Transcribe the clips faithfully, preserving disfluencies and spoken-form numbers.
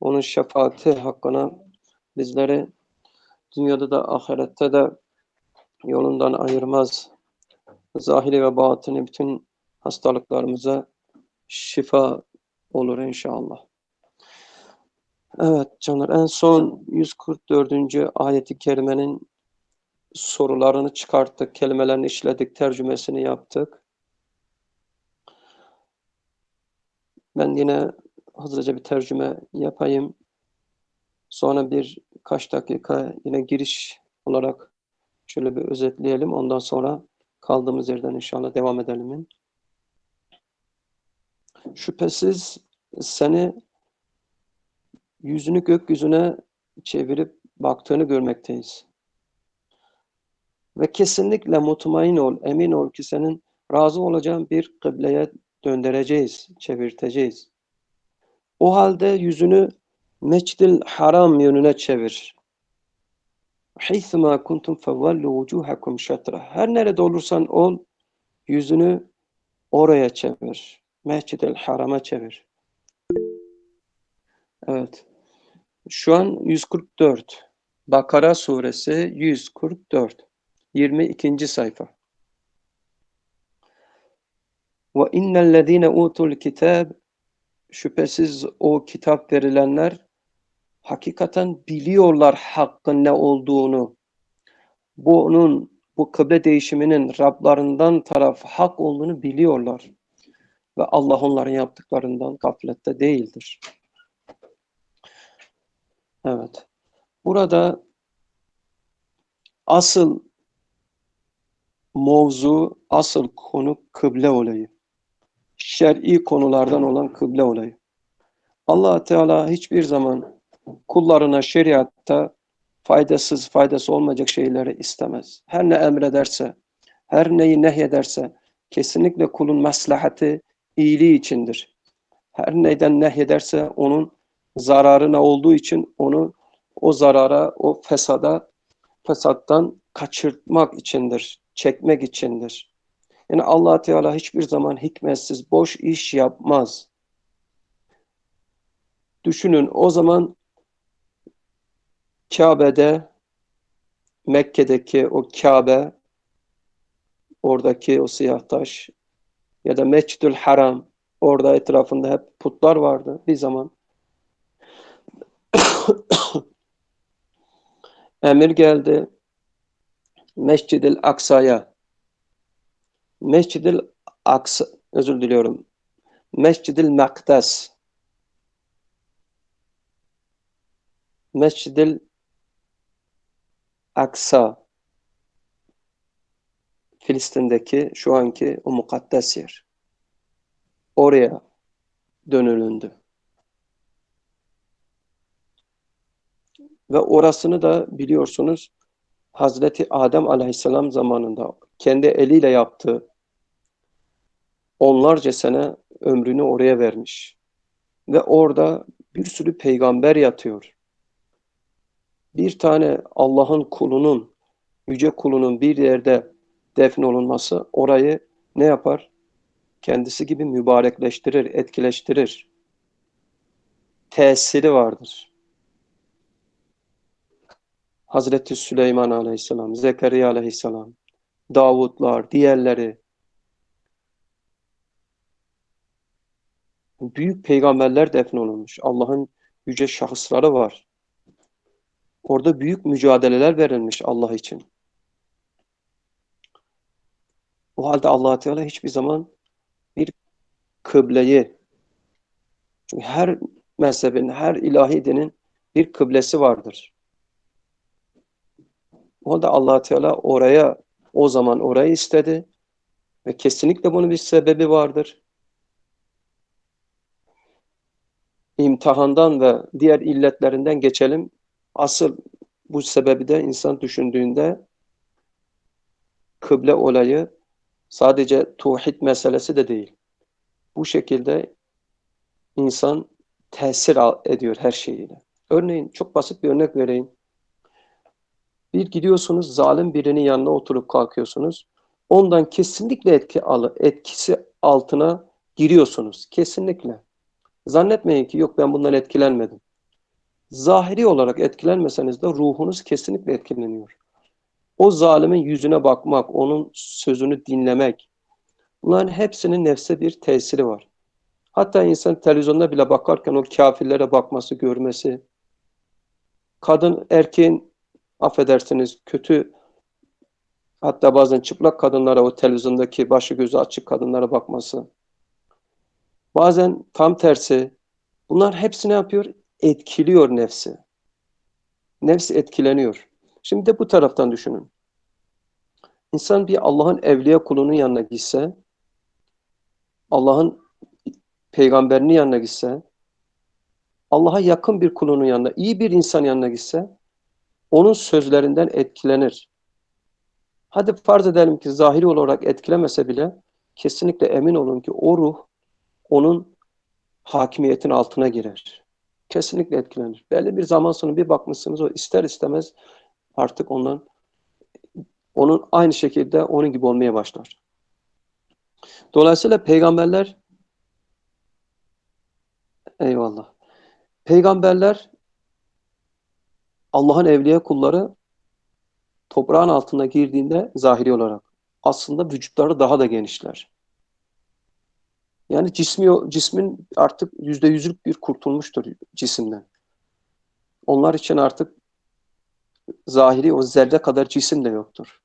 Onun şefaati hakkına bizleri dünyada da ahirette de yolundan ayırmaz. Zahiri ve batini bütün hastalıklarımıza şifa olur inşallah. Evet canlar, en son yüz kırk dördüncü ayeti kerimenin sorularını çıkarttık, kelimelerini işledik, tercümesini yaptık. Ben yine hızlıca bir tercüme yapayım. Sonra birkaç dakika yine giriş olarak şöyle bir özetleyelim. Ondan sonra kaldığımız yerden inşallah devam edelim. Şüphesiz seni yüzünü gökyüzüne çevirip baktığını görmekteyiz. Ve kesinlikle mutmain ol, emin ol ki senin razı olacağın bir kıbleye döndüreceğiz, çevirteceğiz. O halde yüzünü Mescid-i Haram yönüne çevir. Haythuma kuntum fevallu vucuhakum şatra. Her nerede olursan ol, yüzünü oraya çevir. Mescid-i Haram'a çevir. Evet. Şu an yüz kırk dört. Bakara suresi yüz kırk dört. yirmi ikinci sayfa. Ve innellezine utul kitab, şüphesiz o kitap verilenler hakikaten biliyorlar hakkın ne olduğunu. Bunun, bu kıble değişiminin Rablarından tarafı hak olduğunu biliyorlar. Ve Allah onların yaptıklarından gaflette değildir. Evet. Burada asıl mevzu, asıl konu kıble olayı. Şer'i konulardan olan kıble olayı. Allah Teala hiçbir zaman kullarına şeriatta faydasız, faydası olmayacak şeyleri istemez. Her ne emrederse, her neyi nehyederse kesinlikle kulun maslahatı, iyiliği içindir. Her neyden nehyederse onun zararına olduğu için onu o zarara, o fesada, fesattan kaçırtmak içindir, çekmek içindir. Yani Allah Teala hiçbir zaman hikmetsiz, boş iş yapmaz. Düşünün, o zaman Kabe'de, Mekke'deki o Kabe, oradaki o siyah taş ya da Mescid-ül Haram, orada etrafında hep putlar vardı bir zaman. Emir geldi Mescid-ül Aksa'ya. Mescid-ül Aksa, özür diliyorum. Mescid-ül Makdes. Mescid-ül Aksa. Filistin'deki şu anki o mukaddes yer. Oraya dönülündü. Ve orasını da biliyorsunuz Hazreti Adem Aleyhisselam zamanında kendi eliyle yaptığı, onlarca sene ömrünü oraya vermiş. Ve orada bir sürü peygamber yatıyor. Bir tane Allah'ın kulunun, yüce kulunun bir yerde defnolunması orayı ne yapar? Kendisi gibi mübarekleştirir, etkileştirir. Tesiri vardır. Hazreti Süleyman Aleyhisselam, Zekeriya Aleyhisselam, Davutlar, diğerleri, büyük peygamberler defnolunmuş. Allah'ın yüce şahısları var. Orada büyük mücadeleler verilmiş Allah için. O halde Allah Teala hiçbir zaman bir kıbleyi, çünkü her mezhebin, her ilahi dinin bir kıblesi vardır. O halde Allah Teala oraya, o zaman orayı istedi ve kesinlikle bunun bir sebebi vardır. İmtihandan ve diğer illetlerinden geçelim. Asıl bu sebebi de insan düşündüğünde kıble olayı sadece tevhid meselesi de değil. Bu şekilde insan tesir ediyor her şeyiyle. Örneğin çok basit bir örnek vereyim. Bir gidiyorsunuz, zalim birinin yanına oturup kalkıyorsunuz. Ondan kesinlikle etki alı, etkisi altına giriyorsunuz. Kesinlikle. Zannetmeyin ki yok ben bundan etkilenmedim. Zahiri olarak etkilenmeseniz de ruhunuz kesinlikle etkileniyor. O zalimin yüzüne bakmak, onun sözünü dinlemek, bunların hepsinin nefse bir tesiri var. Hatta insan televizyonda bile bakarken o kafirlere bakması, görmesi, kadın erkeğin, affedersiniz, kötü, hatta bazen çıplak kadınlara, o televizyondaki başı gözü açık kadınlara bakması, bazen tam tersi, bunlar hepsi ne yapıyor? Etkiliyor nefsi. Nefs etkileniyor. Şimdi de bu taraftan düşünün. İnsan bir Allah'ın evliya kulunun yanına gitse, Allah'ın peygamberinin yanına gitse, Allah'a yakın bir kulunun yanına, iyi bir insan yanına gitse, onun sözlerinden etkilenir. Hadi farz edelim ki zahiri olarak etkilemese bile, kesinlikle emin olun ki o ruh onun hakimiyetin altına girer. Kesinlikle etkilenir. Belli bir zaman sonra bir bakmışsınız, o ister istemez artık ondan, onun aynı şekilde onun gibi olmaya başlar. Dolayısıyla peygamberler, eyvallah, peygamberler, Allah'ın evliya kulları toprağın altına girdiğinde zahiri olarak aslında vücutları daha da genişler. Yani cismi, cismin artık yüzde yüzlük bir kurtulmuştur cisimden. Onlar için artık zahiri o zerre kadar cisim de yoktur.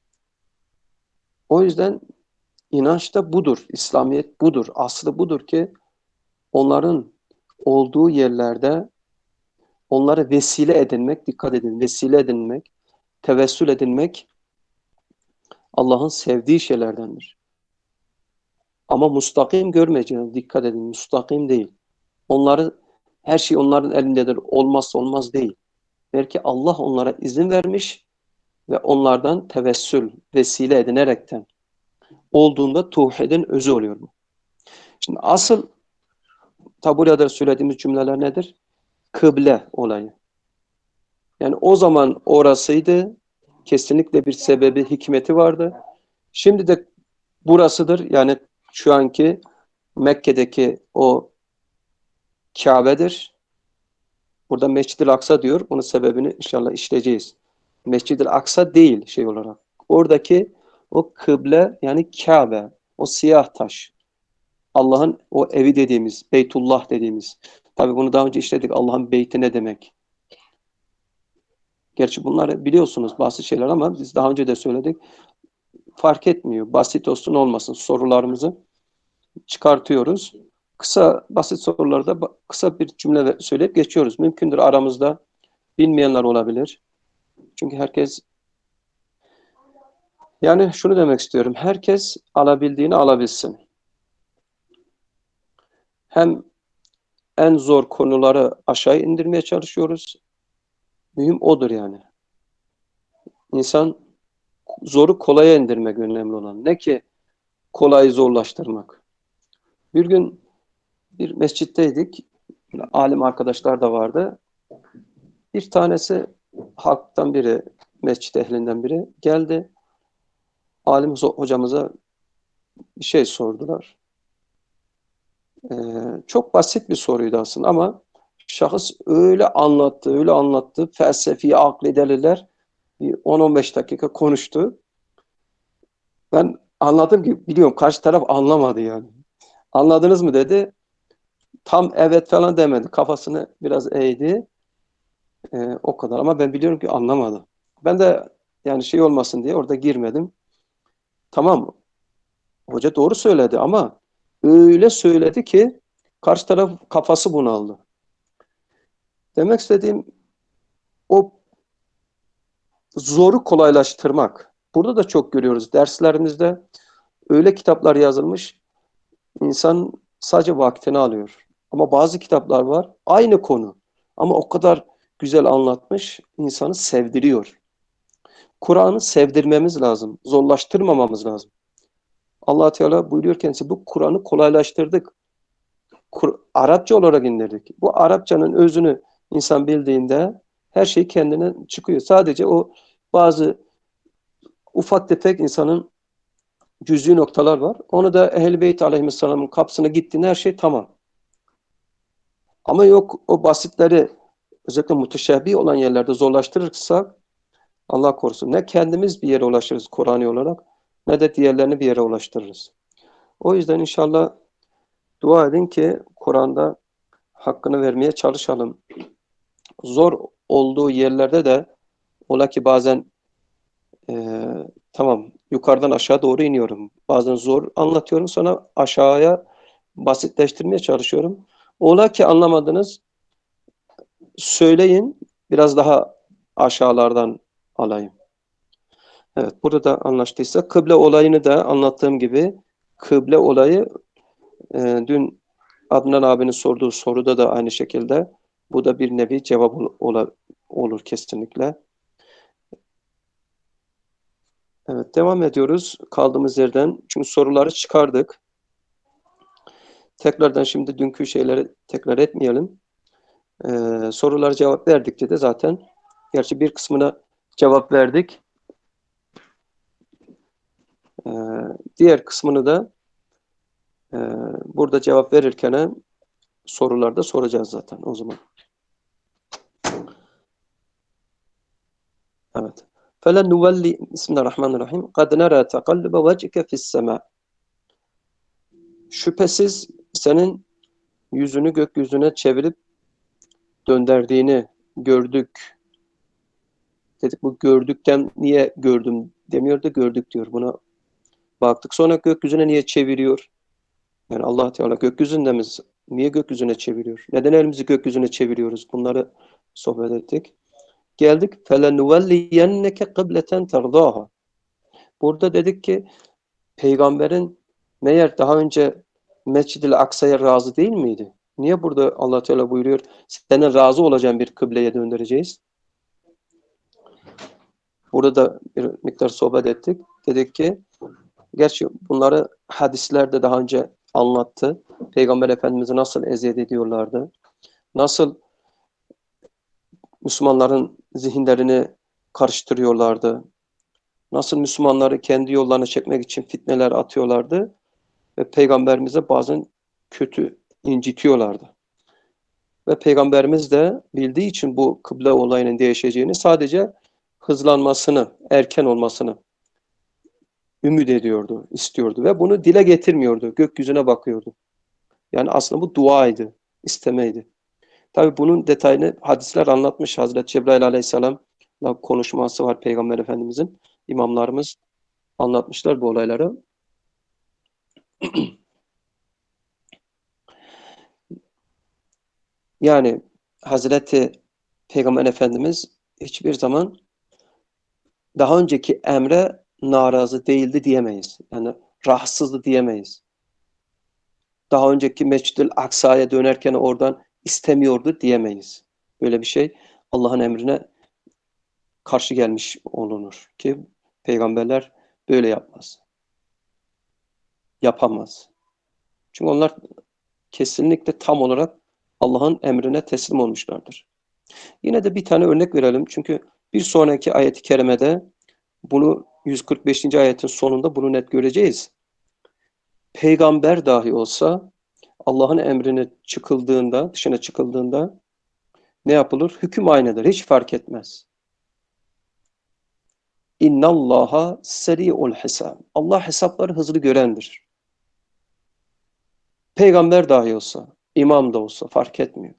O yüzden inanç da budur, İslamiyet budur, aslı budur ki onların olduğu yerlerde onları vesile edinmek, dikkat edin, vesile edinmek, tevessül edinmek Allah'ın sevdiği şeylerdendir. Ama mustakim görmeyeceğiniz, dikkat edin, mustakim değil. Onları, her şey onların elindedir, olmazsa olmaz değil. Belki Allah onlara izin vermiş ve onlardan tevessül, vesile edinerekten olduğunda tevhidin özü oluyor bu. Şimdi asıl tabi burada söylediğimiz cümleler nedir? Kıble olayı. Yani o zaman orasıydı, kesinlikle bir sebebi, hikmeti vardı. Şimdi de burasıdır, yani şu anki Mekke'deki o Kabe'dir. Burada Mescid-i Aksa diyor. Bunun sebebini inşallah işleyeceğiz. Mescid-i Aksa değil şey olarak. Oradaki o kıble, yani Kabe, o siyah taş. Allah'ın o evi dediğimiz, Beytullah dediğimiz. Tabi bunu daha önce işledik. Allah'ın beyti ne demek? Gerçi bunları biliyorsunuz bazı şeyler ama biz daha önce de söyledik. Fark etmiyor. Basit olsun olmasın sorularımızı çıkartıyoruz. Kısa basit sorularda kısa bir cümle söyleyip geçiyoruz. Mümkündür aramızda bilmeyenler olabilir. Çünkü herkes, yani şunu demek istiyorum. Herkes alabildiğini alabilsin. Hem en zor konuları aşağı indirmeye çalışıyoruz. Mühim odur yani. İnsan zoru kolaya indirmek önemli olan. Ne ki kolayı zorlaştırmak. Bir gün bir mescitteydik. Alim arkadaşlar da vardı. Bir tanesi halktan biri, mescit ehlinden biri geldi. Alim hocamıza bir şey sordular. Ee, çok basit bir soruydu aslında ama şahıs öyle anlattı, öyle anlattı. Felsefi, akli deliller bir on on beş dakika konuştu. Ben anladım ki biliyorum karşı taraf anlamadı yani. Anladınız mı dedi. Tam evet falan demedi. Kafasını biraz eğdi. Ee, o kadar ama ben biliyorum ki anlamadı. Ben de yani şey olmasın diye orada girmedim. Tamam, hoca doğru söyledi ama öyle söyledi ki karşı taraf kafası bunaldı. Demek istediğim o zoru kolaylaştırmak. Burada da çok görüyoruz. Derslerimizde öyle kitaplar yazılmış, insan sadece vaktini alıyor. Ama bazı kitaplar var, aynı konu. Ama o kadar güzel anlatmış, insanı sevdiriyor. Kur'an'ı sevdirmemiz lazım, zorlaştırmamamız lazım. Allah Teala buyuruyor kendisi, bu Kur'an'ı kolaylaştırdık. Kur Arapça olarak indirdik. Bu Arapçanın özünü insan bildiğinde her şey kendine çıkıyor. Sadece o bazı ufak tefek insanın cüz'i noktalar var. Onu da Ehl-i Beyt Aleyhisselam'ın kapısına gittiğinde her şey tamam. Ama yok o basitleri özellikle müteşebbih olan yerlerde zorlaştırırsak Allah korusun ne kendimiz bir yere ulaşırız Kur'an'ı olarak ne de diğerlerini bir yere ulaştırırız. O yüzden inşallah dua edin ki Kur'an'da hakkını vermeye çalışalım. Zor olduğu yerlerde de ola ki bazen e, tamam yukarıdan aşağı doğru iniyorum. Bazen zor anlatıyorum sonra aşağıya basitleştirmeye çalışıyorum. Ola ki anlamadınız söyleyin biraz daha aşağılardan alayım. Evet burada da anlaştıysa kıble olayını da anlattığım gibi kıble olayı e, dün Adnan abinin sorduğu soruda da aynı şekilde bu da bir nevi cevap ol, olur kesinlikle. Evet devam ediyoruz kaldığımız yerden. Çünkü soruları çıkardık. Tekrardan şimdi dünkü şeyleri tekrar etmeyelim. Ee, sorulara cevap verdikçe de zaten gerçi bir kısmına cevap verdik. Ee, diğer kısmını da e, burada cevap verirken sorularda soracağız zaten o zaman. Evet. فَلَنُوَلِّ Bismillahirrahmanirrahim. قَدْ نَرَى تَقَلُّبَ وَجْهِكَ فِي السَّمَاءِ Şüphesiz senin yüzünü gökyüzüne çevirip döndürdüğünü gördük. Dedik bu gördükten niye gördüm demiyor da gördük diyor. Buna baktık. Sonra gökyüzüne niye çeviriyor? Yani Allah Teala gökyüzünde mi? Niye gökyüzüne çeviriyor? Neden elimizi gökyüzüne çeviriyoruz? Bunları sohbet ettik. Geldik. فَلَنُوَلِّيَنَّكَ قِبْلَةً تَرْضَاهَا Burada dedik ki peygamberin meğer daha önce Mescid-i Aksa'ya razı değil miydi? Niye burada Allah Teala buyuruyor? Senin razı olacağın bir kıbleye döndüreceğiz. Burada da bir miktar sohbet ettik. Dedik ki gerçi bunları hadislerde daha önce anlattı. Peygamber Efendimiz'i nasıl eziyet ediyorlardı? Nasıl Müslümanların zihinlerini karıştırıyorlardı? Nasıl Müslümanları kendi yollarına çekmek için fitneler atıyorlardı? Ve Peygamberimize bazen kötü incitiyorlardı. Ve Peygamberimiz de bildiği için bu kıble olayının değişeceğini sadece hızlanmasını, erken olmasını ümit ediyordu, istiyordu ve bunu dile getirmiyordu. Gökyüzüne bakıyordu. Yani aslında bu duaydı, istemeydi. Tabi bunun detayını hadisler anlatmış. Hazreti Cebrail Aleyhisselam'la konuşması var Peygamber Efendimizin. İmamlarımız anlatmışlar bu olayları. Yani Hazreti Peygamber Efendimiz hiçbir zaman daha önceki emre narazı değildi diyemeyiz. Yani rahatsızdı diyemeyiz. Daha önceki Mescid-i Aksa'ya dönerken oradan istemiyordu diyemeyiz. Böyle bir şey Allah'ın emrine karşı gelmiş olunur ki peygamberler böyle yapmaz. Yapamaz. Çünkü onlar kesinlikle tam olarak Allah'ın emrine teslim olmuşlardır. Yine de bir tane örnek verelim. Çünkü bir sonraki ayet-i kerimede bunu yüz kırk beşinci ayetin sonunda bunu net göreceğiz. Peygamber dahi olsa Allah'ın emrine çıkıldığında, dışına çıkıldığında ne yapılır? Hüküm aynıdır. Hiç fark etmez. İnnallaha seri'ul hesab. Allah hesapları hızlı görendir. Peygamber dahi olsa, imam da olsa fark etmiyor.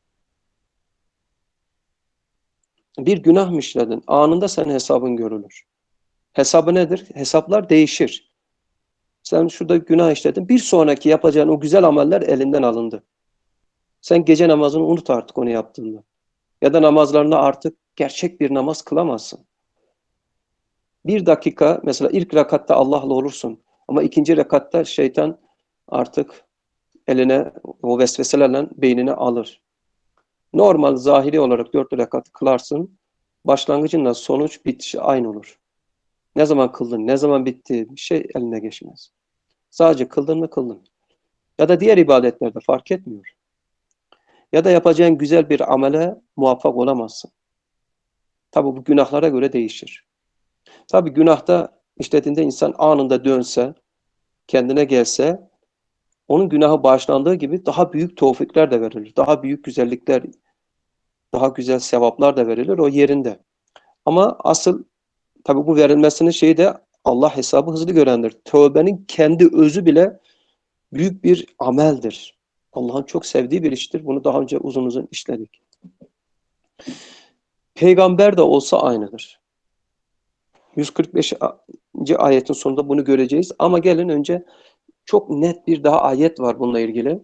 Bir günah mı işledin? Anında senin hesabın görülür. Hesabı nedir? Hesaplar değişir. Sen şurada günah işledin. Bir sonraki yapacağın o güzel ameller elinden alındı. Sen gece namazını unut artık onu yaptığında. Ya da namazlarını artık gerçek bir namaz kılamazsın. Bir dakika mesela ilk rekatta Allah'la olursun. Ama ikinci rekatta şeytan artık eline o vesveselerle beynini alır. Normal zahiri olarak dört rekat kılarsın. Başlangıcınla sonuç bitişi aynı olur. Ne zaman kıldın, ne zaman bitti bir şey eline geçmez. Sadece kıldın mı kıldın. Ya da diğer ibadetlerde fark etmiyor. Ya da yapacağın güzel bir amele muvaffak olamazsın. Tabi bu günahlara göre değişir. Tabi günahta işlediğinde insan anında dönse, kendine gelse, onun günahı bağışlandığı gibi daha büyük tevfikler de verilir. Daha büyük güzellikler daha güzel sevaplar da verilir o yerinde. Ama asıl tabii bu verilmesinin şeyi de Allah hesabı hızlı görendir. Tövbenin kendi özü bile büyük bir ameldir. Allah'ın çok sevdiği bir iştir. Bunu daha önce uzun uzun işledik. Peygamber de olsa aynıdır. yüz kırk beşinci ayetin sonunda bunu göreceğiz. Ama gelin önce çok net bir daha ayet var bununla ilgili.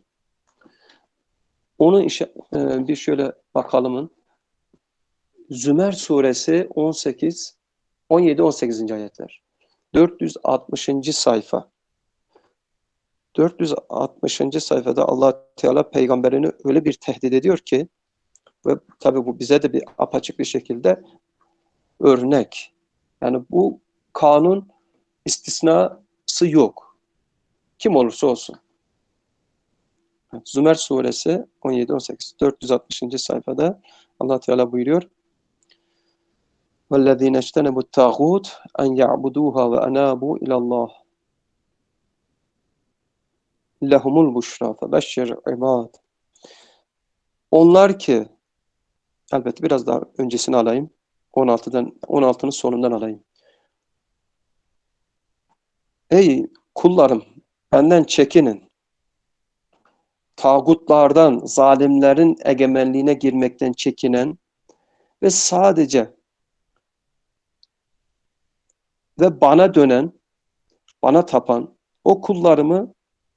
Onu işe, e, bir şöyle bakalımın. Zümer suresi on sekiz, on yedi on sekizinci ayetler. dört yüz altmışıncı sayfa. dört yüz altmışıncı sayfada Allah Teala peygamberini öyle bir tehdit ediyor ki ve tabii bu bize de bir apaçık bir şekilde örnek. Yani bu kanun istisnası yok. Kim olursa olsun. Zümer suresi on yedi on sekiz dört yüz altmışıncı sayfada Allah Teala buyuruyor. وَالَّذ۪ينَ اجْتَنَبُوا التَّاغُوتِ اَنْ يَعْبُدُوهَا وَاَنَابُوا اِلَى اللّٰهِ لَهُمُ الْبُشْرَى فَبَشِّرْ عِبَادٍ. Onlar ki, elbette biraz daha öncesini alayım. on altıdan on altının sonundan alayım. Ey kullarım, benden çekinin. Tağutlardan, zalimlerin egemenliğine girmekten çekinen ve sadece ve bana dönen, bana tapan o kullarımı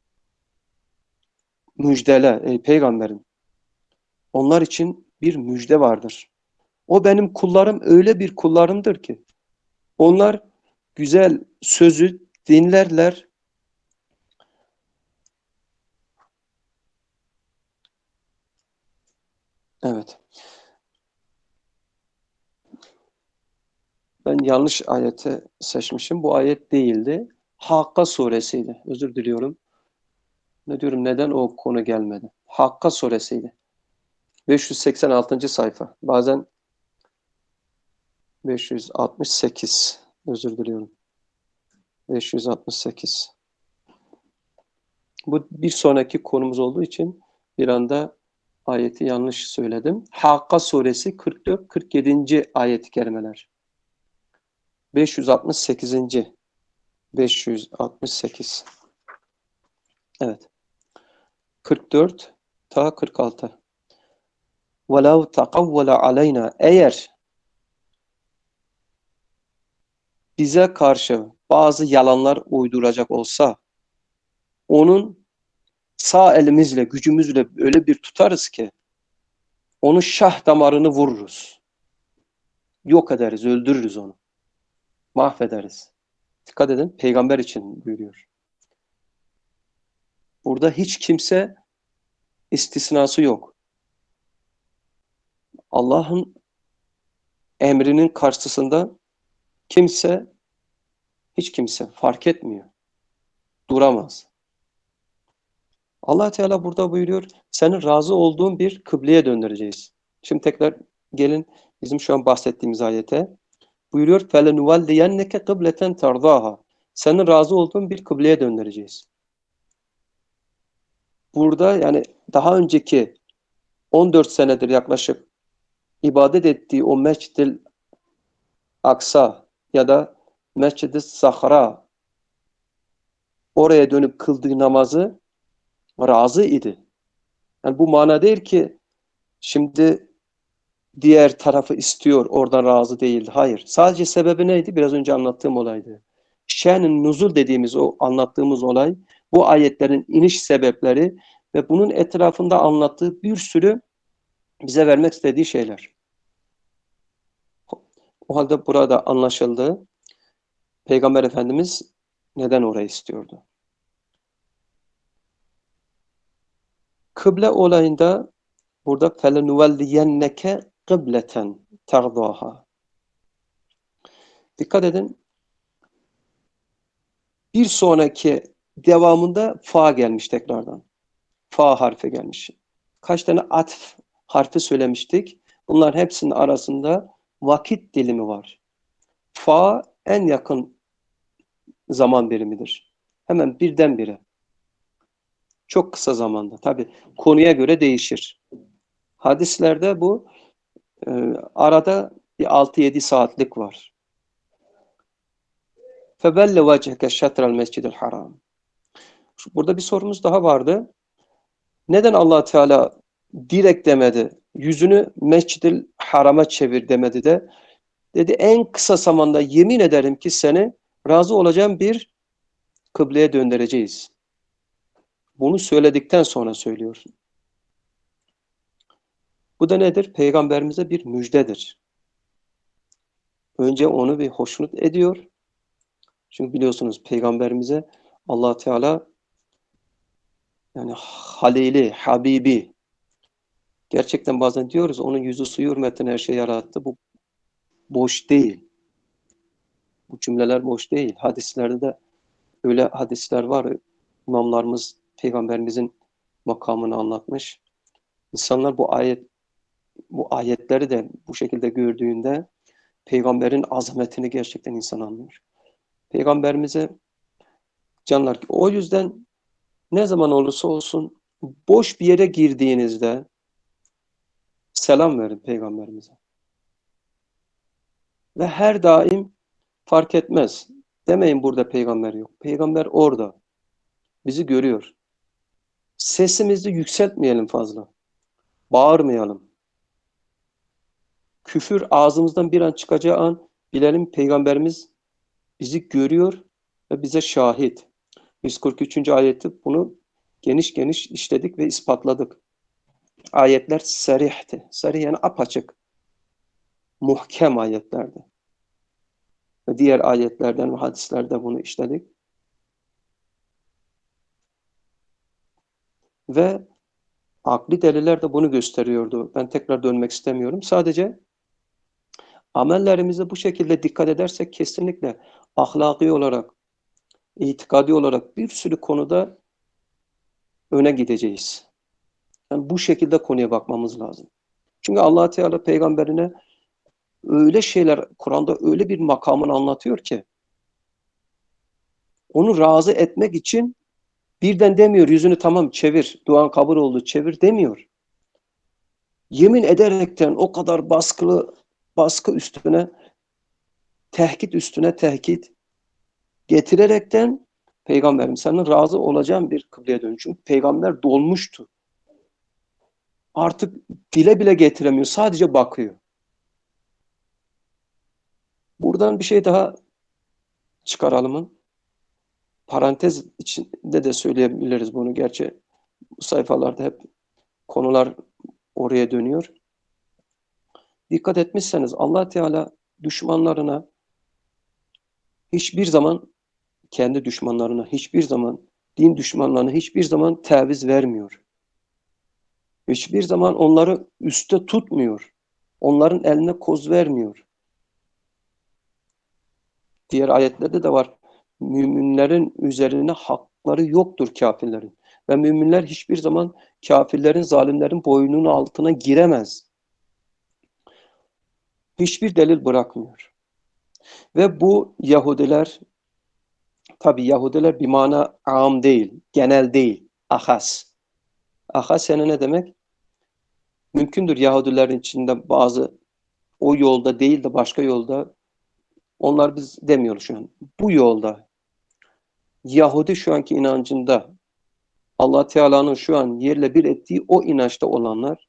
müjdele ey peygamberim. Onlar için bir müjde vardır. O benim kullarım öyle bir kullarımdır ki onlar güzel sözü dinlerler. Evet. Ben yanlış ayeti seçmişim. Bu ayet değildi. Hakka suresiydi. Özür diliyorum. Ne diyorum, neden o konu gelmedi? Hakka suresiydi. beş yüz seksen altıncı sayfa. Bazen beş yüz altmış sekiz. Özür diliyorum. beş yüz altmış sekiz. Bu bir sonraki konumuz olduğu için bir anda ayeti yanlış söyledim. Hakka suresi kırk dört kırk yedinci ayet-i kerimeler. beş yüz altmış sekizinci. beş yüz altmış sekiz. Evet. kırk dört ta kırk altı. وَلَوْ تَقَوَّلَ عَلَيْنَا Eğer bize karşı bazı yalanlar uyduracak olsa onun sağ elimizle, gücümüzle öyle bir tutarız ki onun şah damarını vururuz. Yok ederiz, öldürürüz onu. Mahvederiz. Dikkat edin, peygamber için buyuruyor. Burada hiç kimse istisnası yok. Allah'ın emrinin karşısında kimse, hiç kimse fark etmiyor. Duramaz. Allah Teala burada buyuruyor, seni razı olduğun bir kıbleye döndüreceğiz. Şimdi tekrar gelin bizim şu an bahsettiğimiz ayete. Buyuruyor, فَلَنُوَلِّيَنَّكَ قِبْلَةً تَرْضَاهَا Seni razı olduğun bir kıbleye döndüreceğiz. Burada yani daha önceki on dört senedir yaklaşık ibadet ettiği o Mescid-i Aksa ya da Mescid-i Sahra, oraya dönüp kıldığı namazı razı idi. Yani bu mana değil ki şimdi diğer tarafı istiyor, oradan razı değildi. Hayır. Sadece sebebi neydi? Biraz önce anlattığım olaydı. Şen-i nuzul dediğimiz o anlattığımız olay, bu ayetlerin iniş sebepleri ve bunun etrafında anlattığı bir sürü bize vermek istediği şeyler. O halde burada anlaşıldı. Peygamber Efendimiz neden orayı istiyordu? Kıble olayında burada فَلَنُوَلِّيَنَّكَ قِبْلَةً تَرْضَاهَا Dikkat edin. Bir sonraki devamında fa gelmiş tekrardan. Fa harfi gelmiş. Kaç tane atf harfi söylemiştik. Bunların hepsinin arasında vakit dilimi var. Fa en yakın zaman birimidir. Hemen birdenbire. Çok kısa zamanda. Tabi konuya göre değişir. Hadislerde bu Ee, arada bir altı yedi saatlik var. فَبَلَّ وَجْهَكَ شَطْرَ الْمَسْجِدِ الْحَرَامِ. Burada bir sorumuz daha vardı. Neden Allah Teala direkt demedi, yüzünü Mescid-i Haram'a çevir demedi de, dedi en kısa zamanda yemin ederim ki seni razı olacağım bir kıbleye döndüreceğiz. Bunu söyledikten sonra söylüyor. Bu da nedir? Peygamberimize bir müjdedir. Önce onu bir hoşnut ediyor. Çünkü biliyorsunuz Peygamberimize Allah Teala yani Halili, Habibi, gerçekten bazen diyoruz onun yüzü suyu hürmetine her şey yarattı. Bu boş değil. Bu cümleler boş değil. Hadislerde de öyle hadisler var. İmamlarımız Peygamberimizin makamını anlatmış. İnsanlar bu ayet bu ayetleri de bu şekilde gördüğünde Peygamberin azametini gerçekten insan anlıyor. Peygamberimize canlar ki o yüzden ne zaman olursa olsun boş bir yere girdiğinizde selam verin Peygamberimize. Ve her daim fark etmez. Demeyin burada peygamber yok. Peygamber orada. Bizi görüyor. Sesimizi yükseltmeyelim fazla. Bağırmayalım. Küfür ağzımızdan bir an çıkacağı an bilelim Peygamberimiz bizi görüyor ve bize şahit. yüz kırk üçüncü ayette bunu geniş geniş işledik ve ispatladık. Ayetler serihti. Serih yani apaçık. Muhkem ayetlerdi. Ve diğer ayetlerden ve hadislerde bunu işledik. Ve akli deliller de bunu gösteriyordu. Ben tekrar dönmek istemiyorum. Sadece amellerimize bu şekilde dikkat edersek kesinlikle ahlaki olarak, itikadi olarak bir sürü konuda öne gideceğiz. Yani bu şekilde konuya bakmamız lazım. Çünkü Allah Teala peygamberine öyle şeyler, Kur'an'da öyle bir makamını anlatıyor ki onu razı etmek için birden demiyor yüzünü tamam çevir, duan kabul oldu çevir demiyor. Yemin ederekten o kadar baskılı, baskı üstüne, tehkit üstüne tehkit getirerekten Peygamberim senin razı olacağın bir kıbleye dön. Çünkü peygamber dolmuştu. Artık dile bile getiremiyor. Sadece bakıyor. Buradan bir şey daha çıkaralım. Parantez içinde de söyleyebiliriz bunu. Gerçi bu sayfalarda hep konular oraya dönüyor. Dikkat etmişseniz Allah Teala düşmanlarına hiçbir zaman, kendi düşmanlarına hiçbir zaman, din düşmanlarına hiçbir zaman taviz vermiyor. Hiçbir zaman onları üste tutmuyor. Onların eline koz vermiyor. Diğer ayetlerde de var. Müminlerin üzerine hakları yoktur kafirlerin. Ve müminler hiçbir zaman kafirlerin, zalimlerin boynunun altına giremez. Hiçbir delil bırakmıyor. Ve bu Yahudiler, tabi Yahudiler bir mana am değil, genel değil, ahas. Ahas yani ne demek? Mümkündür Yahudilerin içinde bazı o yolda değil de başka yolda, onlar biz demiyoruz şu an. Bu yolda Yahudi şu anki inancında Allah Teala'nın şu an yerle bir ettiği o inançta olanlar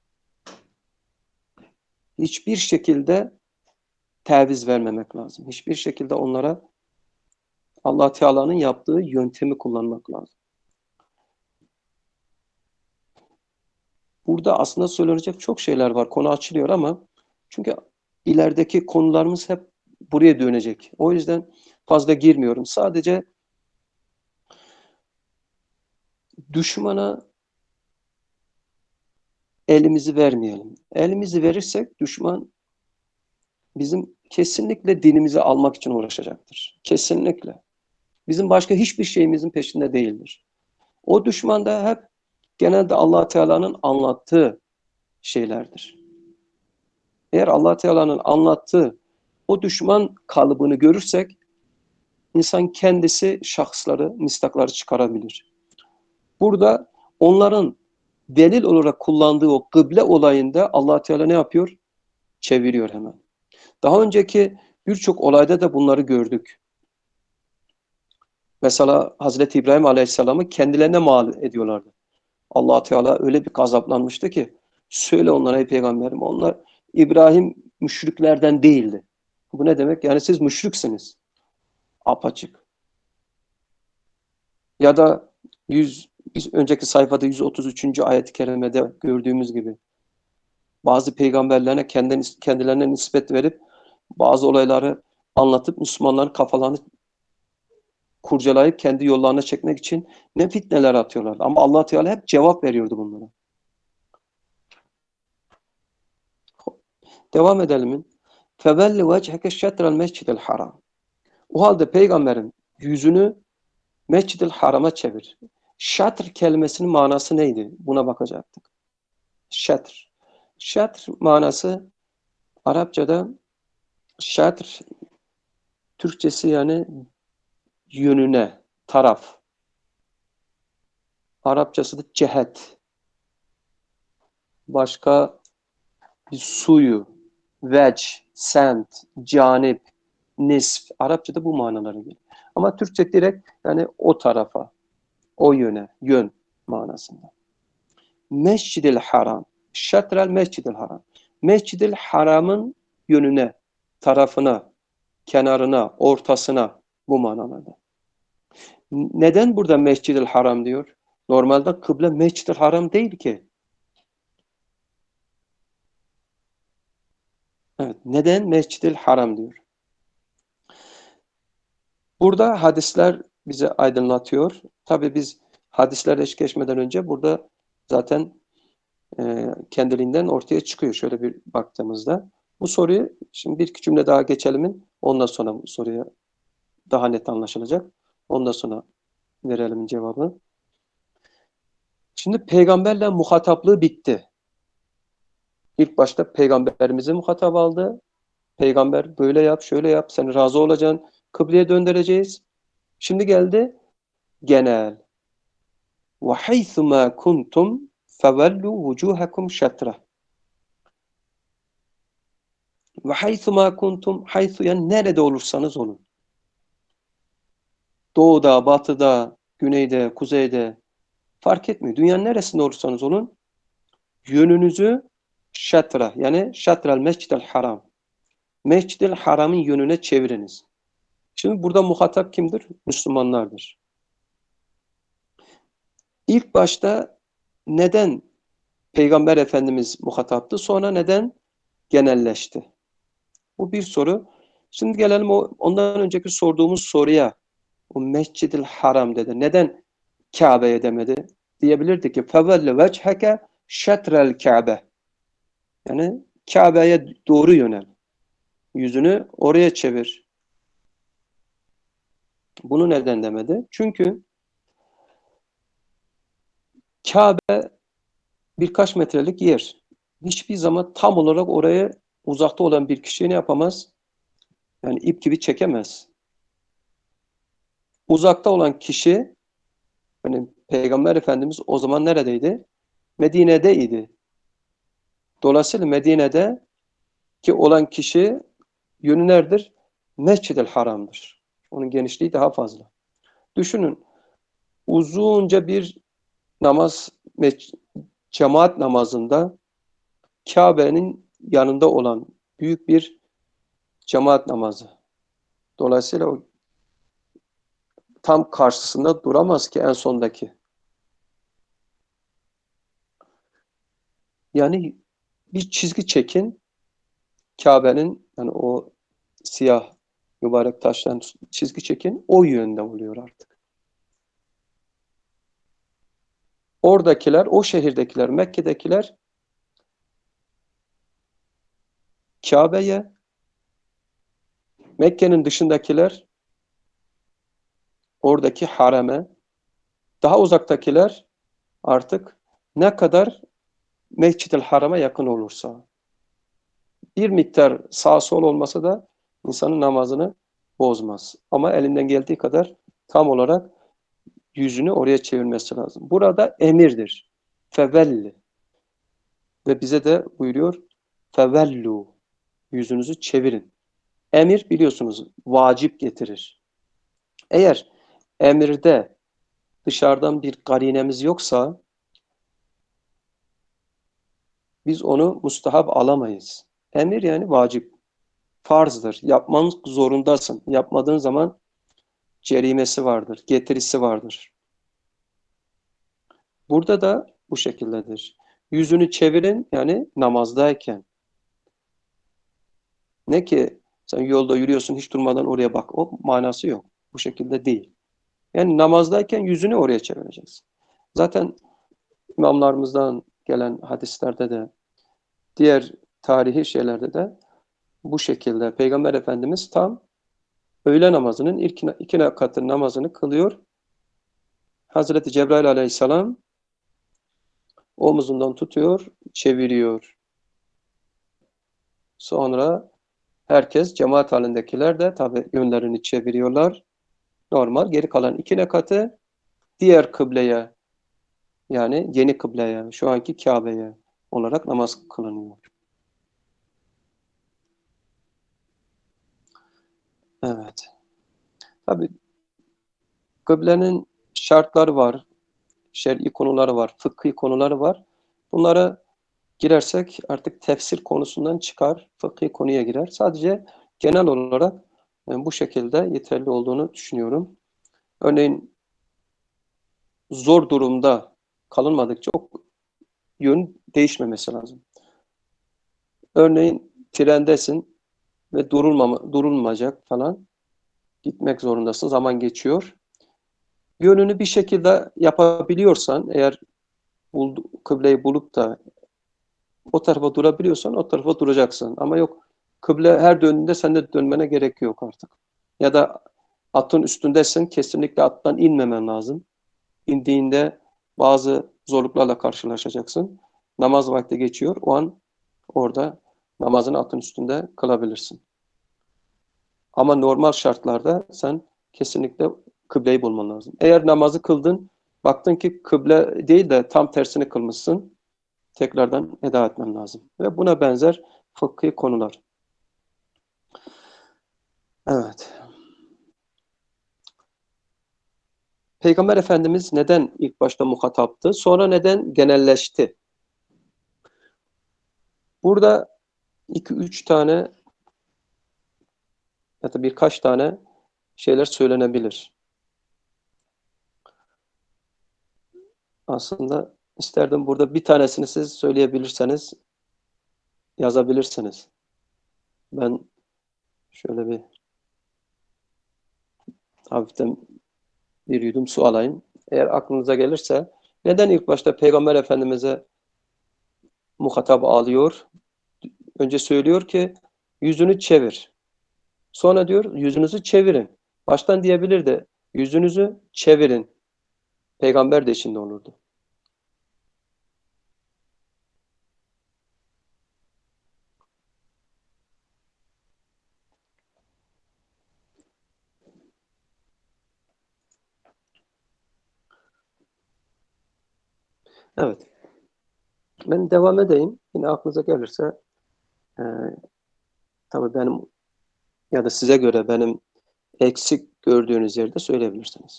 hiçbir şekilde taviz vermemek lazım. Hiçbir şekilde onlara Allah Teala'nın yaptığı yöntemi kullanmak lazım. Burada aslında söylenecek çok şeyler var. Konu açılıyor ama çünkü ilerideki konularımız hep buraya dönecek. O yüzden fazla girmiyorum. Sadece düşmana elimizi vermeyelim. Elimizi verirsek düşman bizim kesinlikle dinimizi almak için uğraşacaktır. Kesinlikle. Bizim başka hiçbir şeyimizin peşinde değildir. O düşman da hep genelde Allah Teala'nın anlattığı şeylerdir. Eğer Allah Teala'nın anlattığı o düşman kalıbını görürsek insan kendisi şahısları, mistakları çıkarabilir. Burada onların delil olarak kullandığı o kıble olayında Allah Teala ne yapıyor? çeviriyor hemen. Daha önceki birçok olayda da bunları gördük. Mesela Hazreti İbrahim Aleyhisselam'ı kendilerine mal ediyorlardı. Allah Teala öyle bir gazaplanmıştı ki, söyle onlara ey peygamberim, onlar İbrahim müşriklerden değildi. Bu ne demek? Yani siz müşriksiniz. Apaçık. Ya da yüz, önceki sayfada yüz otuz üçüncü ayet-i kerimede gördüğümüz gibi bazı peygamberlerine kendilerine nispet verip bazı olayları anlatıp Müslümanların kafalarını kurcalayıp kendi yollarına çekmek için ne fitneler atıyorlardı. Ama Allah Teala hep cevap veriyordu bunlara. Devam edelim mi? فَبَلِّ وَجْهَكَ شَطْرَ الْمَسْجِدِ الْحَرَامِ O halde peygamberin yüzünü Mescid-i Haram'a çevir. Şatr kelimesinin manası neydi? Buna bakacaktık. Şatr. Şatr manası Arapçada şatr, Türkçesi yani yönüne, taraf. Arapçası da cehet. Başka bir suyu, vec, semt, canip, nisf. Arapçada bu manalara gelir. Ama Türkçe direkt yani o tarafa, o yöne, yön manasında. Mescid-i Haram. Şatrel Mescid-i Haram. Mescid-i Haram'ın yönüne, tarafına, kenarına, ortasına, bu manalarda. Neden burada Mescid-i Haram diyor? Normalde kıble Mescid-i Haram değil ki. Evet, neden Mescid-i Haram diyor? Burada hadisler bize aydınlatıyor. Tabii biz hadislerle eş geçmeden önce burada zaten e, kendiliğinden ortaya çıkıyor şöyle bir baktığımızda. Bu soruyu şimdi bir iki cümle daha geçelim. Ondan sonra bu soruya daha net anlaşılacak. Ondan sonra verelim cevabı. Şimdi peygamberle muhataplığı bitti. İlk başta peygamberimizi muhatap aldı. Peygamber böyle yap, şöyle yap, sen razı olacaksın, kıbleye döndüreceğiz. Şimdi geldi genel. وَحَيْثُ مَا كُنْتُمْ فَوَلُّوا وُجُوهَكُمْ شَطْرَهُ وَحَيْثُ مَا كُنْتُمْ Haythu yani nerede olursanız olun. Doğuda, batıda, güneyde, kuzeyde fark etmiyor. Dünyanın neresinde olursanız olun yönünüzü şatra yani şatral mescidel haram. Mescid-i Haram'ın yönüne çeviriniz. Şimdi burada muhatap kimdir? Müslümanlardır. İlk başta neden Peygamber Efendimiz muhataptı? Sonra neden genelleşti? Bu bir soru. Şimdi gelelim o ondan önceki sorduğumuz soruya. O Mescid-i Haram dedi. Neden Kabe'ye demedi? Diyebilirdi ki فَوَلَّ وَجْهَكَ شَطْرَ الْكَعْبَةِ Yani Kabe'ye doğru yönel. Yüzünü oraya çevir. Bunu neden demedi? Çünkü Kabe birkaç metrelik yer. Hiçbir zaman tam olarak oraya uzakta olan bir kişi ne yapamaz? Yani ip gibi çekemez. Uzakta olan kişi, yani Peygamber Efendimiz o zaman neredeydi? Medine'deydi. Dolayısıyla Medine'de ki olan kişi yönü neredir? Mescid-i Haram'dır. Onun genişliği daha fazla. Düşünün, uzunca bir namaz, cemaat namazında Kabe'nin yanında olan büyük bir cemaat namazı. Dolayısıyla o tam karşısında duramaz ki en sondaki. Yani bir çizgi çekin, Kabe'nin yani o siyah mübarek taştan çizgi çekin, o yönde oluyor artık. Oradakiler, o şehirdekiler, Mekke'dekiler Kabe'ye, Mekke'nin dışındakiler oradaki hareme, daha uzaktakiler artık ne kadar Mescid-i Haram'a yakın olursa. Bir miktar sağ sol olmasa da insanın namazını bozmaz. Ama elinden geldiği kadar tam olarak yüzünü oraya çevirmesi lazım. Burada emirdir. Fevelli. Ve bize de buyuruyor fevellu. yüzünüzü çevirin. Emir biliyorsunuz vacip getirir. Eğer emirde dışarıdan bir karinemiz yoksa biz onu mustahap alamayız. Emir yani vacip, farzdır. Yapman zorundasın. Yapmadığın zaman cerimesi vardır, getirisi vardır. Burada da bu şekildedir. Yüzünü çevirin yani namazdayken. Ne ki sen yolda yürüyorsun hiç durmadan oraya bak. O manası yok. Bu şekilde değil. Yani namazdayken yüzünü oraya çevireceksin. Zaten imamlarımızdan gelen hadislerde de diğer tarihi şeylerde de bu şekilde Peygamber Efendimiz tam öğle namazının ilk iki rekatın namazını kılıyor. Hazreti Cebrail Aleyhisselam omuzundan tutuyor, çeviriyor. Sonra herkes, cemaat halindekiler de tabii yönlerini çeviriyorlar. Normal. Geri kalan iki rekatı diğer kıbleye, yani yeni kıbleye, şu anki Kabe'ye olarak namaz kılınıyor. Evet. Tabii kıblenin şartları var, şer'i konuları var, fıkhi konuları var. Bunlara girersek artık tefsir konusundan çıkar, fıkhi konuya girer. Sadece genel olarak yani bu şekilde yeterli olduğunu düşünüyorum. Örneğin zor durumda kalınmadıkça o yön değişmemesi lazım. Örneğin trendesin ve durulmama, durulmayacak falan. Gitmek zorundasın. Zaman geçiyor. Yönünü bir şekilde yapabiliyorsan, eğer buldu, kıbleyi bulup da o tarafa durabiliyorsan o tarafa duracaksın. Ama yok, kıble her döndüğünde sen de dönmene gerek yok artık. Ya da atın üstündesin, kesinlikle attan inmemen lazım. İndiğinde bazı zorluklarla karşılaşacaksın. Namaz vakti geçiyor. O an orada namazını atın üstünde kılabilirsin. Ama normal şartlarda sen kesinlikle kıbleyi bulman lazım. Eğer namazı kıldın, baktın ki kıble değil de tam tersini kılmışsın, tekrardan eda etmen lazım. Ve buna benzer fıkhi konular. Evet. Peygamber Efendimiz neden ilk başta muhataptı? Sonra neden genelleşti? Burada iki üç tane ya da birkaç tane şeyler söylenebilir. Aslında isterdim burada bir tanesini siz söyleyebilirseniz yazabilirsiniz. Ben şöyle bir hafiften bir yudum su alayım. Eğer aklınıza gelirse neden ilk başta Peygamber Efendimiz'e muhatap alıyor? Önce söylüyor ki yüzünü çevir. Sonra diyor yüzünüzü çevirin. Baştan diyebilirdi. Yüzünüzü çevirin. Peygamber de içinde olurdu. Evet. Ben devam edeyim. Yine aklınıza gelirse e, tabii benim ya da size göre benim eksik gördüğünüz yerde söyleyebilirsiniz.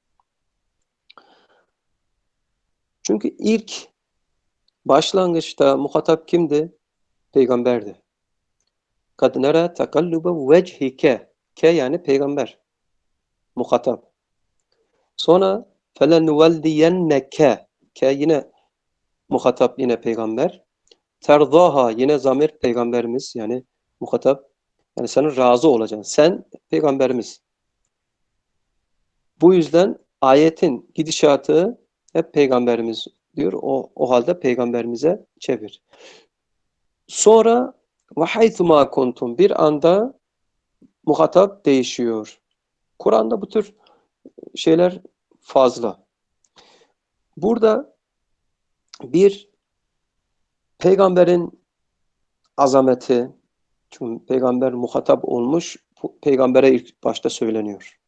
Çünkü ilk başlangıçta muhatap kimdi? Peygamberdi. Kad nara takallube vechike. Ke yani peygamber. Muhatap. Sonra felenuvelliyenneke. Ke yine muhatap, yine peygamber. Terdaha yine zamir peygamberimiz, yani muhatap. Yani senin razı olacaksın. Sen peygamberimiz. Bu yüzden ayetin gidişatı hep peygamberimiz diyor. O, o halde peygamberimize çevir. Sonra ve haythuma kuntum, bir anda muhatap değişiyor. Kur'an'da bu tür şeyler fazla. Burada bir peygamberin azameti, çünkü peygamber muhatap olmuş, peygambere ilk başta söyleniyor.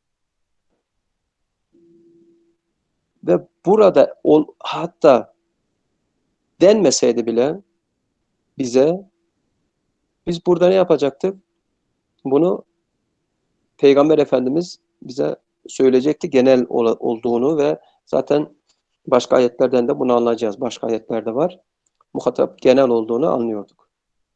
Ve burada ol, hatta denmeseydi bile bize Biz burada ne yapacaktık? Bunu Peygamber Efendimiz bize söyleyecekti genel olduğunu ve zaten başka ayetlerden de bunu anlayacağız. Başka ayetlerde var. Muhatap genel olduğunu anlıyorduk.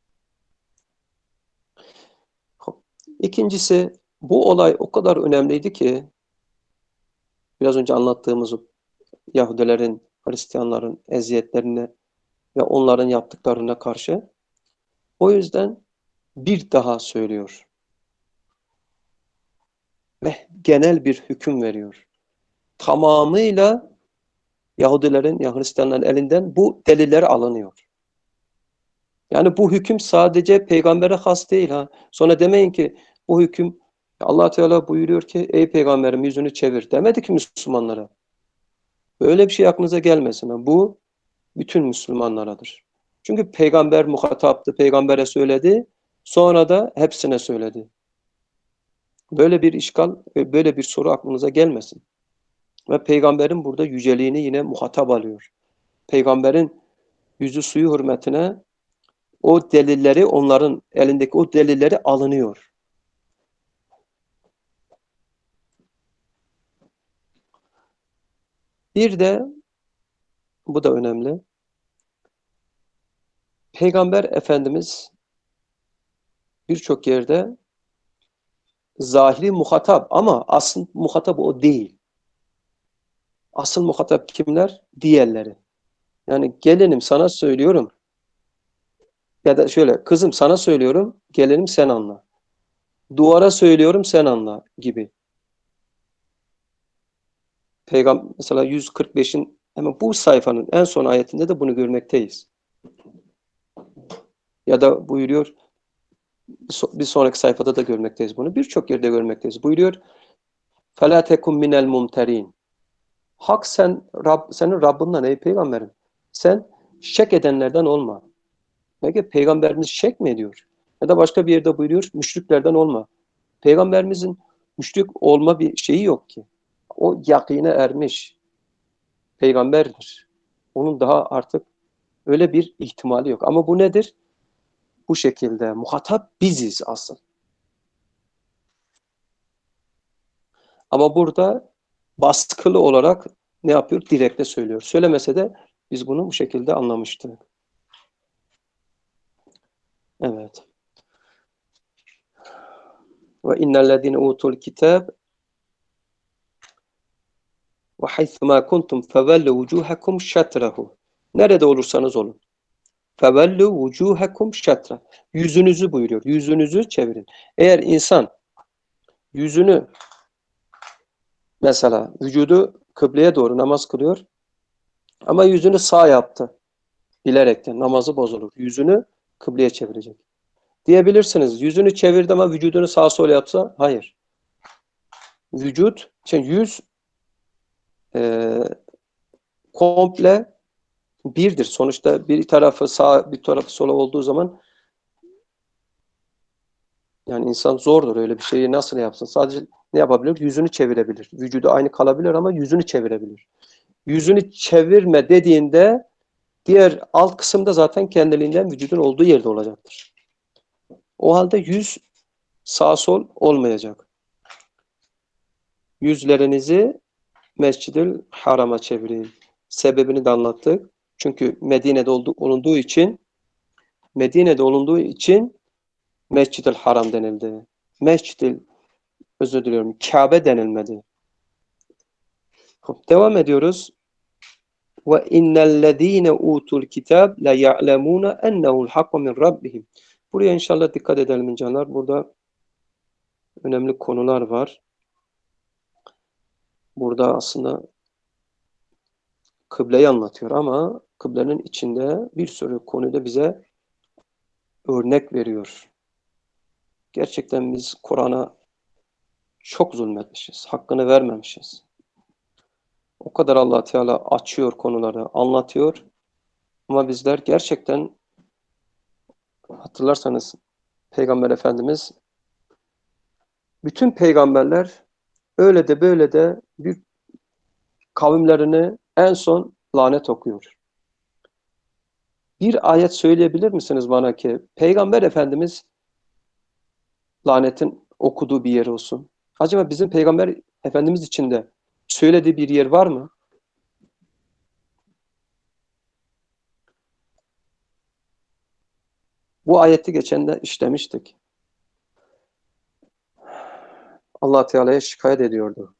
İkincisi, bu olay o kadar önemliydi ki biraz önce anlattığımız Yahudilerin, Hristiyanların eziyetlerine ve onların yaptıklarına karşı. O yüzden bir daha söylüyor. Ve genel bir hüküm veriyor. Tamamıyla Yahudilerin, ya Hristiyanların elinden bu deliller alınıyor. Yani bu hüküm sadece peygambere has değil ha. Sonra demeyin ki bu hüküm Allah Teala buyuruyor ki ey peygamberim yüzünü çevir. Demedi ki Müslümanlara. Böyle bir şey aklınıza gelmesin. Bu bütün Müslümanlaradır. Çünkü peygamber muhataptı, peygambere söyledi, sonra da hepsine söyledi. Böyle bir işgal, böyle bir soru aklınıza gelmesin. Ve peygamberin burada yüceliğini yine muhatap alıyor. Peygamberin yüzü suyu hürmetine o delilleri, onların elindeki o delilleri alınıyor. Bir de, bu da önemli, Peygamber Efendimiz birçok yerde zahiri muhatap ama asıl muhatap o değil. Asıl muhatap kimler? Diğerleri. Yani gelinim sana söylüyorum ya da şöyle kızım sana söylüyorum gelinim sen anla. Duvara söylüyorum sen anla gibi. Peygamber mesela yüz kırk beşin hemen bu sayfanın en son ayetinde de bunu görmekteyiz. Ya da buyuruyor bir sonraki sayfada da görmekteyiz bunu. Birçok yerde görmekteyiz. Buyuruyor فَلَا تَكُمْ مِنَ الْمُمْتَرِينَ Hak sen, Rab, senin Rabbinden ey peygamberim. Sen şek edenlerden olma. Peki peygamberimiz şek mi ediyor? Ya da başka bir yerde buyuruyor müşriklerden olma. Peygamberimizin müşrik olma bir şeyi yok ki. O yakine ermiş peygamberdir. Onun daha artık öyle bir ihtimali yok. Ama bu nedir? Bu şekilde muhatap biziz asıl. Ama burada baskılı olarak ne yapıyor? Direkte söylüyor. Söylemese de biz bunu bu şekilde anlamıştık. Evet. Ve innellezine utul kitab ve haythuma kuntum fevellu vucuhakum şatrahu. Nerede olursanız olun. Fevellu vucuhakum şatra. Yüzünüzü buyuruyor. Yüzünüzü çevirin. Eğer insan yüzünü mesela vücudu kıbleye doğru namaz kılıyor ama yüzünü sağ yaptı. Bilerekten namazı bozulur. Yüzünü kıbleye çevirecek. Diyebilirsiniz. Yüzünü çevirdi ama vücudunu sağa sola yapsa hayır. Vücut, şey yüz e, komple birdir. Sonuçta bir tarafı sağ, bir tarafı sola olduğu zaman yani insan zordur öyle bir şeyi nasıl yapsın? Sadece ne yapabilir? Yüzünü çevirebilir. Vücudu aynı kalabilir ama yüzünü çevirebilir. Yüzünü çevirme dediğinde diğer alt kısımda zaten kendiliğinden vücudun olduğu yerde olacaktır. O halde yüz sağ sol olmayacak. Yüzlerinizi Mescid-i Haram'a çevirin. Sebebini de anlattık. Çünkü Medine'de olunduğu için Medine'de olunduğu için Mescid-i Haram denildi. Mescid-i özür diliyorum. Kabe denilmedi. Devam ediyoruz. Ve innellezîne utul kitab la ya'lemûne ennehu'l hakku min rabbihim. Buraya inşallah dikkat edelim canlar. Burada önemli konular var. Burada aslında kıbleyi anlatıyor ama kıblenin içinde bir sürü konuda bize örnek veriyor. Gerçekten biz Kur'an'a çok zulmetmişiz. Hakkını vermemişiz. O kadar Allah Teala açıyor konuları, anlatıyor. Ama bizler gerçekten hatırlarsanız Peygamber Efendimiz bütün peygamberler öyle de böyle de bir kavimlerini en son lanet okuyor. Bir ayet söyleyebilir misiniz bana ki Peygamber Efendimiz lanetin okuduğu bir yer olsun? Acaba bizim Peygamber Efendimiz için de söylediği bir yer var mı? Bu ayeti geçen de işlemiştik. Allah Teala'ya şikayet ediyordu.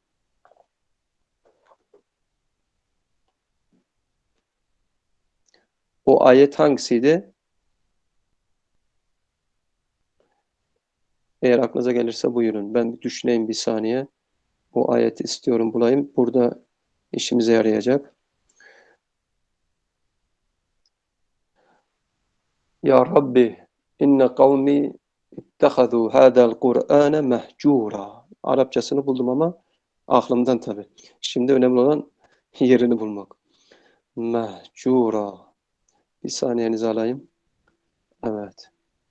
O ayet hangisiydi? Eğer aklınıza gelirse buyurun. Ben bir düşüneyim bir saniye. O ayeti istiyorum bulayım. Burada işimize yarayacak. Ya Rabbi inne kavmi ittehadu hadal Kur'ane mehcura. Arapçasını buldum ama aklımdan tabii. Şimdi önemli olan yerini bulmak. Mehcura. Bir saniyenizi alayım. Evet.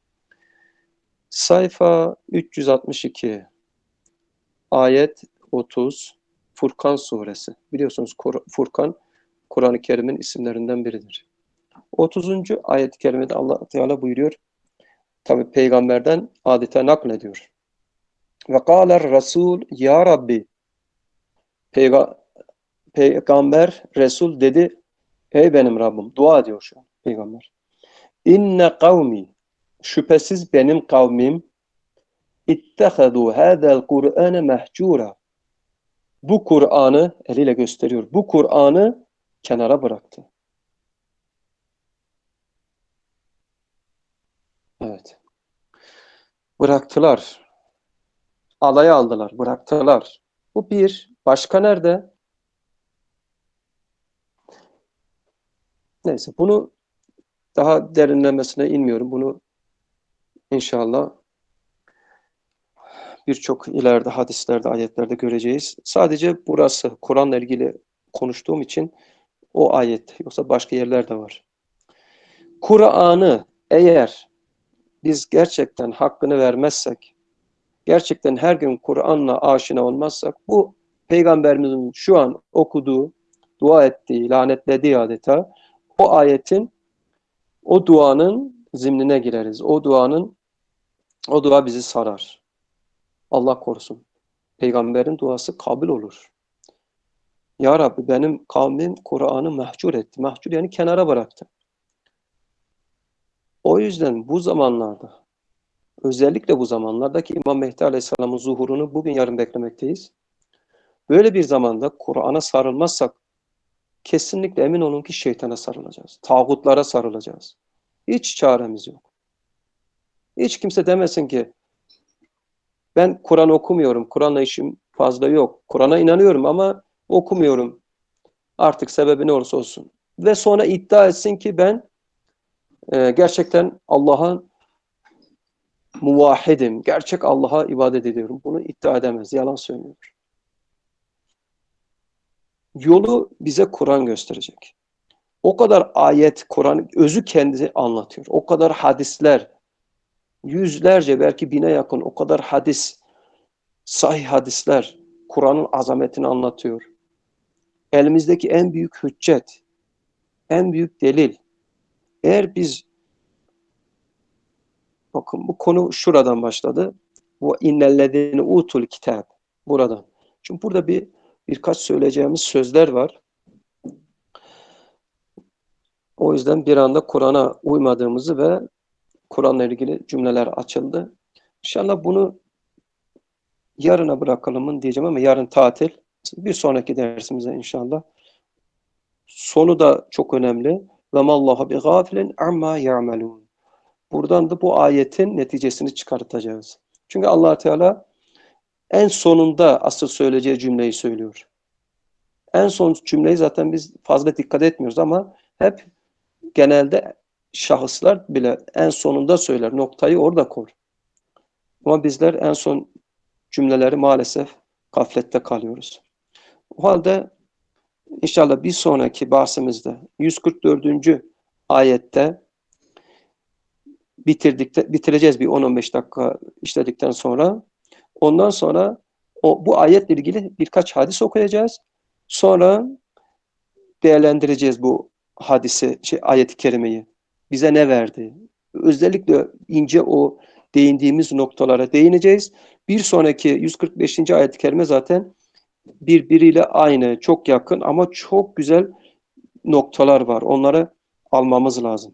Sayfa üç yüz altmış iki. Ayet otuz. Furkan suresi. Biliyorsunuz Furkan Kur'an-ı Kerim'in isimlerinden biridir. otuzuncu ayet-i kerimede Allah Teala buyuruyor. Tabi peygamberden adeta naklediyor. Ve kâler Resul ya Rabbi. Peyga peygamber Resul dedi. Ey benim Rabbim. Dua ediyor şu an peygamber. İnne kavmi. Şüphesiz benim kavmim ittehadu hadal Kur'ane mehcura. Bu Kur'an'ı eliyle gösteriyor. Bu Kur'an'ı kenara bıraktı. Evet. Bıraktılar. Alaya aldılar. Bıraktılar. Bu bir. Başka nerede? Neyse bunu daha derinlemesine inmiyorum. Bunu inşallah birçok ileride hadislerde, ayetlerde göreceğiz. Sadece burası Kur'an'la ilgili konuştuğum için o ayet. Yoksa başka yerler de var. Kur'an'ı eğer biz gerçekten hakkını vermezsek, gerçekten her gün Kur'an'la aşina olmazsak, bu Peygamberimizin şu an okuduğu, dua ettiği, lanetlediği adeta o ayetin, o duanın zimnine gireriz. O duanın, o dua bizi sarar. Allah korusun. Peygamberin duası kabul olur. Ya Rabbi benim kavmim Kur'an'ı mahcur etti. Mahcur yani kenara bıraktı. O yüzden bu zamanlarda, özellikle bu zamanlardaki İmam Mehdi Aleyhisselam'ın zuhurunu bugün yarın beklemekteyiz. Böyle bir zamanda Kur'an'a sarılmazsak kesinlikle emin olun ki şeytana sarılacağız. Tağutlara sarılacağız. Hiç çaremiz yok. Hiç kimse demesin ki ben Kur'an okumuyorum, Kur'an'la işim fazla yok. Kur'an'a inanıyorum ama okumuyorum. Artık sebebi ne olursa olsun. Ve sonra iddia etsin ki ben e, gerçekten Allah'a muvahhidim. Gerçek Allah'a ibadet ediyorum. Bunu iddia edemez. Yalan söylüyor. Yolu bize Kur'an gösterecek. O kadar ayet, Kur'an özü kendisi anlatıyor. O kadar hadisler, yüzlerce belki bine yakın o kadar hadis, sahih hadisler Kur'an'ın azametini anlatıyor. Elimizdeki en büyük hüccet, en büyük delil. Eğer biz, bakın bu konu şuradan başladı. Bu innellezine utul kitab. Buradan. Çünkü burada bir birkaç söyleyeceğimiz sözler var. O yüzden bir anda Kur'an'a uymadığımızı ve Kur'an'la ilgili cümleler açıldı. İnşallah bunu yarına bırakalım diyeceğim ama yarın tatil. Bir sonraki dersimize inşallah. Sonu da çok önemli. Ve mallaha bi gafilin amma ya'melun. Buradan da bu ayetin neticesini çıkartacağız. Çünkü Allah Teala en sonunda asıl söyleyeceği cümleyi söylüyor. En son cümleyi zaten biz fazla dikkat etmiyoruz ama hep genelde şahıslar bile en sonunda söyler. Noktayı orada koy. Ama bizler en son cümleleri maalesef gaflette kalıyoruz. O halde inşallah bir sonraki bahsimizde yüz kırk dördüncü ayette bitirdik, bitireceğiz bir on on beş dakika işledikten sonra. Ondan sonra o, bu ayetle ilgili birkaç hadis okuyacağız. Sonra değerlendireceğiz bu hadisi, şey, ayet-i kerimeyi. bize ne verdi? Özellikle ince o değindiğimiz noktalara değineceğiz. Bir sonraki yüz kırk beşinci ayet-i kerime zaten birbiriyle aynı, çok yakın ama çok güzel noktalar var. Onları almamız lazım.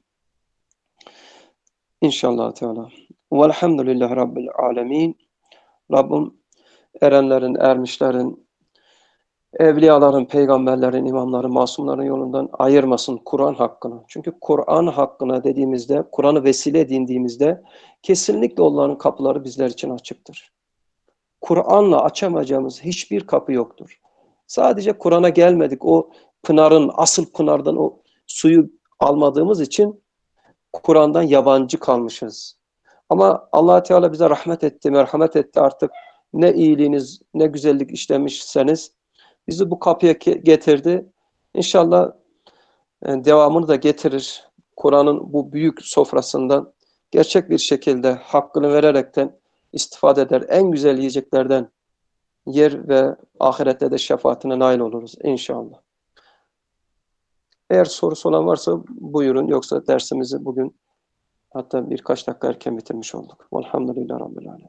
İnşallah Teala. Velhamdülillahi Rabbil alemin. Rabbim erenlerin, ermişlerin, evliyaların, peygamberlerin, imamların, masumların yolundan ayırmasın Kur'an hakkını. Çünkü Kur'an hakkına dediğimizde, Kur'an'ı vesile edindiğimizde kesinlikle onların kapıları bizler için açıktır. Kur'an'la açamayacağımız hiçbir kapı yoktur. Sadece Kur'an'a gelmedik. O pınarın, asıl pınardan o suyu almadığımız için Kur'an'dan yabancı kalmışız. Ama Allah Teala bize rahmet etti, merhamet etti artık. Ne iyiliğiniz, ne güzellik işlemişseniz bizi bu kapıya getirdi. İnşallah devamını da getirir. Kur'an'ın bu büyük sofrasından gerçek bir şekilde hakkını vererekten istifade eder. En güzel yiyeceklerden yer ve ahirette de şefaatine nail oluruz inşallah. Eğer sorusu olan varsa buyurun. Yoksa dersimizi bugün hatta birkaç dakika erken bitirmiş olduk. Velhamdülillah Rabbil Alemin.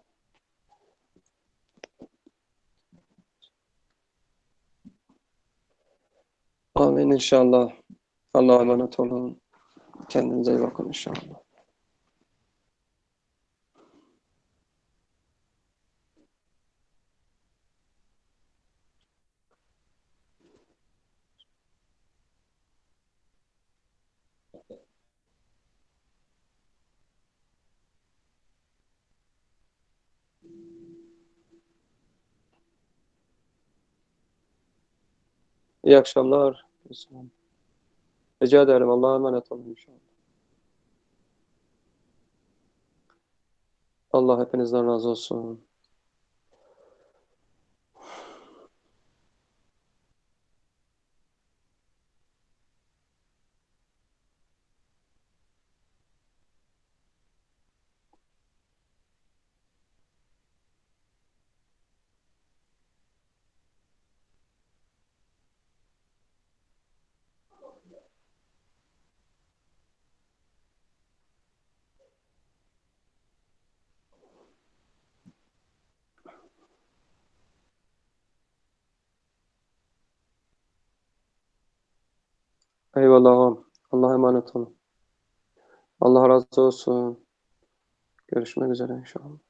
Amin inşallah. Allah'a emanet olun. Kendinize iyi bakın inşallah. İyi akşamlar. Rica ederim. Allah'a emanet olun inşallah. Allah hepinizden razı olsun. Eyvallah. Allah'a emanet olun. Allah razı olsun. Görüşmek üzere inşallah.